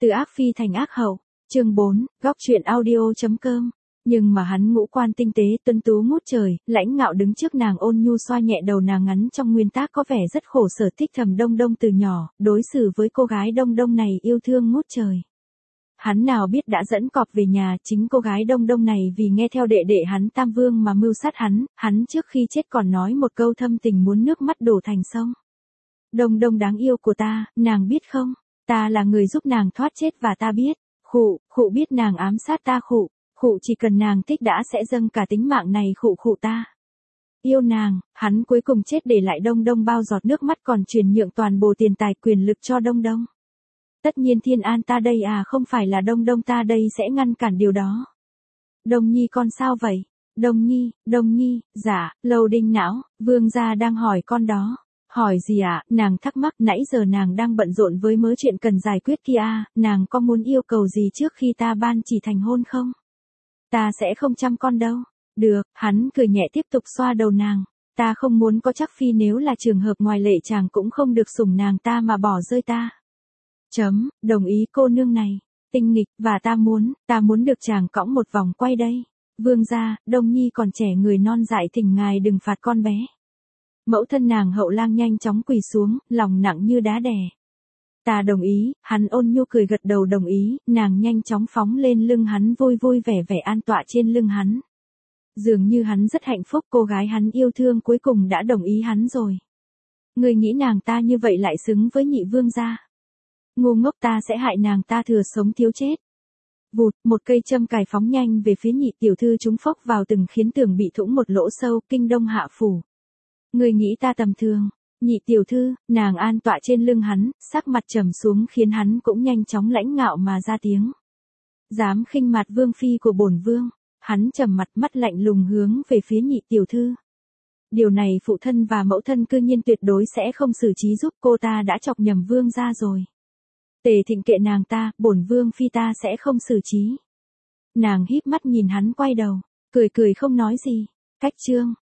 Từ ác phi thành ác hậu, chương 4, góc truyện audio.com. Nhưng mà hắn ngũ quan tinh tế tuấn tú ngút trời, lãnh ngạo đứng trước nàng ôn nhu xoa nhẹ đầu nàng ngắn trong nguyên tác có vẻ rất khổ sở thích thầm Đông Đông từ nhỏ, đối xử với cô gái Đông Đông này yêu thương ngút trời. Hắn nào biết đã dẫn cọp về nhà, chính cô gái Đông Đông này vì nghe theo đệ đệ hắn Tam Vương mà mưu sát hắn trước khi chết còn nói một câu thâm tình muốn nước mắt đổ thành sông. Đông Đông đáng yêu của ta, nàng biết không? Ta là người giúp nàng thoát chết và ta biết. Khụ biết nàng ám sát ta khụ chỉ cần nàng thích đã sẽ dâng cả tính mạng này khụ ta. Yêu nàng, hắn cuối cùng chết để lại Đông Đông bao giọt nước mắt còn truyền nhượng toàn bộ tiền tài quyền lực cho Đông Đông. Tất nhiên Thiên An ta đây à không phải là Đông Đông ta đây sẽ ngăn cản điều đó. Đông Nhi con sao vậy? Đông Nhi, dạ, Lâu Đinh não, Vương gia đang hỏi con đó. Hỏi gì ạ? Nàng thắc mắc nãy giờ nàng đang bận rộn với mớ chuyện cần giải quyết kia, nàng có muốn yêu cầu gì trước khi ta ban chỉ thành hôn không? Ta sẽ không chăm con đâu. Được, hắn cười nhẹ tiếp tục xoa đầu nàng. Ta không muốn có chắc phi nếu là trường hợp ngoài lệ chàng cũng không được sủng nàng ta mà bỏ rơi ta. Đồng ý cô nương này. Tinh nghịch, và ta muốn được chàng cõng một vòng quay đây. Vương gia, Đông Nhi còn trẻ người non dại thỉnh ngài đừng phạt con bé. Mẫu thân nàng Hậu Lang nhanh chóng quỳ xuống, lòng nặng như đá đè. Ta đồng ý, hắn ôn nhu cười gật đầu đồng ý, nàng nhanh chóng phóng lên lưng hắn vui vui vẻ vẻ an tọa trên lưng hắn. Dường như hắn rất hạnh phúc cô gái hắn yêu thương cuối cùng đã đồng ý hắn rồi. Người nghĩ nàng ta như vậy lại xứng với nhị vương gia. Ngu ngốc ta sẽ hại nàng ta thừa sống thiếu chết. Vụt, một cây châm cài phóng nhanh về phía nhị tiểu thư trúng phốc vào từng khiến tường bị thủng một lỗ sâu kinh đông hạ phủ. Người nghĩ ta tầm thường, nhị tiểu thư, nàng an tọa trên lưng hắn, sắc mặt trầm xuống khiến hắn cũng nhanh chóng lãnh ngạo mà ra tiếng. Dám khinh mặt vương phi của bổn vương, hắn trầm mặt mắt lạnh lùng hướng về phía nhị tiểu thư. Điều này phụ thân và mẫu thân cư nhiên tuyệt đối sẽ không xử trí giúp cô ta đã chọc nhầm vương ra rồi. Tề Thịnh kệ nàng ta, bổn vương phi ta sẽ không xử trí. Nàng híp mắt nhìn hắn quay đầu, cười không nói gì. Cách chương